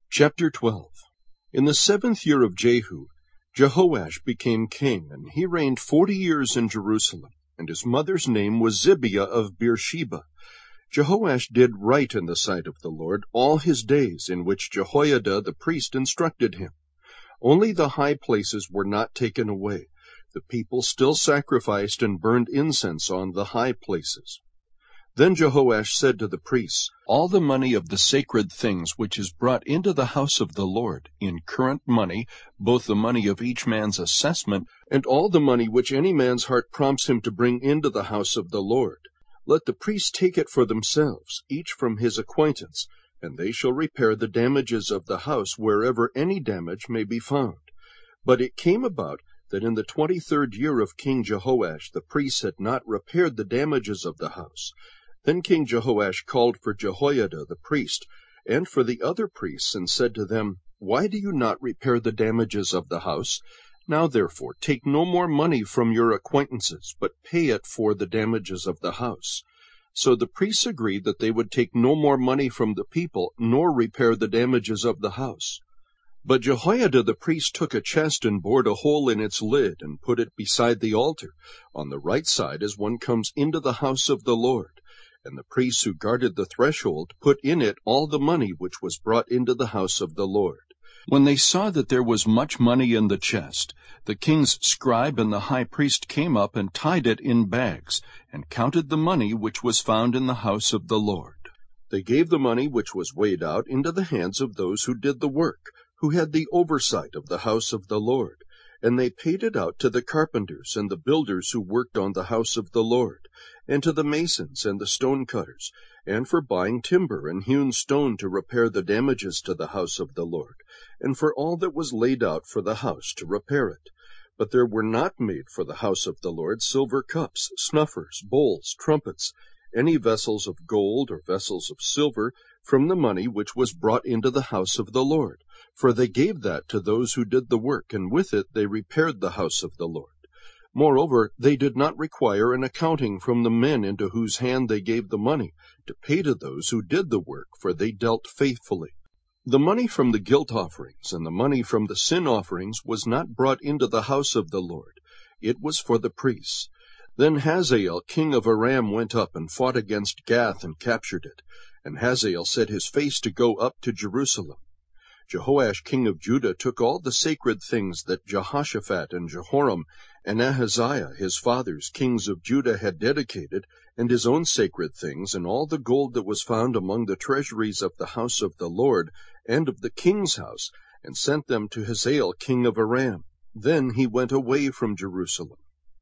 Chapter 12. In the 7th year of Jehu, Jehoash became king, and he reigned 40 years in Jerusalem, and his mother's name was Zibiah of Beersheba. Jehoash did right in the sight of the Lord all his days, in which Jehoiada the priest instructed him. Only the high places were not taken away. The people still sacrificed and burned incense on the high places. Then Jehoash said to the priests, "All the money of the sacred things which is brought into the house of the Lord, in current money, both the money of each man's assessment, and all the money which any man's heart prompts him to bring into the house of the Lord, let the priests take it for themselves, each from his acquaintance, and they shall repair the damages of the house wherever any damage may be found." But it came about that in the 23rd year of King Jehoash the priests had not repaired the damages of the house. Then King Jehoash called for Jehoiada the priest, and for the other priests, and said to them, "Why do you not repair the damages of the house? Now therefore take no more money from your acquaintances, but pay it for the damages of the house." So the priests agreed that they would take no more money from the people, nor repair the damages of the house. But Jehoiada the priest took a chest and bored a hole in its lid, and put it beside the altar, on the right side as one comes into the house of the Lord. And the priests who guarded the threshold put in it all the money which was brought into the house of the Lord. When they saw that there was much money in the chest, the king's scribe and the high priest came up and tied it in bags, and counted the money which was found in the house of the Lord. They gave the money which was weighed out into the hands of those who did the work, who had the oversight of the house of the Lord, and they paid it out to the carpenters and the builders who worked on the house of the Lord, and to the masons and the stone cutters, and for buying timber and hewn stone to repair the damages to the house of the Lord, and for all that was laid out for the house to repair it. But there were not made for the house of the Lord silver cups, snuffers, bowls, trumpets, any vessels of gold or vessels of silver, from the money which was brought into the house of the Lord, for they gave that to those who did the work, and with it they repaired the house of the Lord. Moreover, they did not require an accounting from the men into whose hand they gave the money, to pay to those who did the work, for they dealt faithfully. The money from the guilt offerings and the money from the sin offerings was not brought into the house of the Lord. It was for the priests. Then Hazael king of Aram went up and fought against Gath and captured it. And Hazael set his face to go up to Jerusalem. Jehoash king of Judah took all the sacred things that Jehoshaphat and Jehoram and Ahaziah his fathers, kings of Judah, had dedicated, and his own sacred things, and all the gold that was found among the treasuries of the house of the Lord and of the king's house, and sent them to Hazael king of Aram. Then he went away from Jerusalem.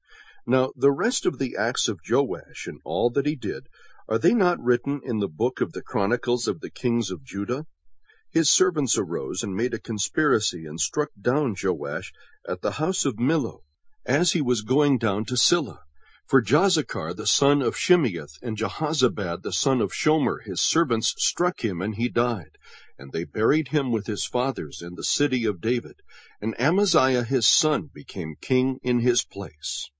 Now the rest of the acts of Joash and all that he did, are they not written in the book of the Chronicles of the kings of Judah? His servants arose and made a conspiracy, and struck down Joash at the house of Millo, as he was going down to Silla. For Jozachar the son of Shimeath and Jehozabad the son of Shomer his servants struck him, and he died. And they buried him with his fathers in the city of David. And Amaziah his son became king in his place.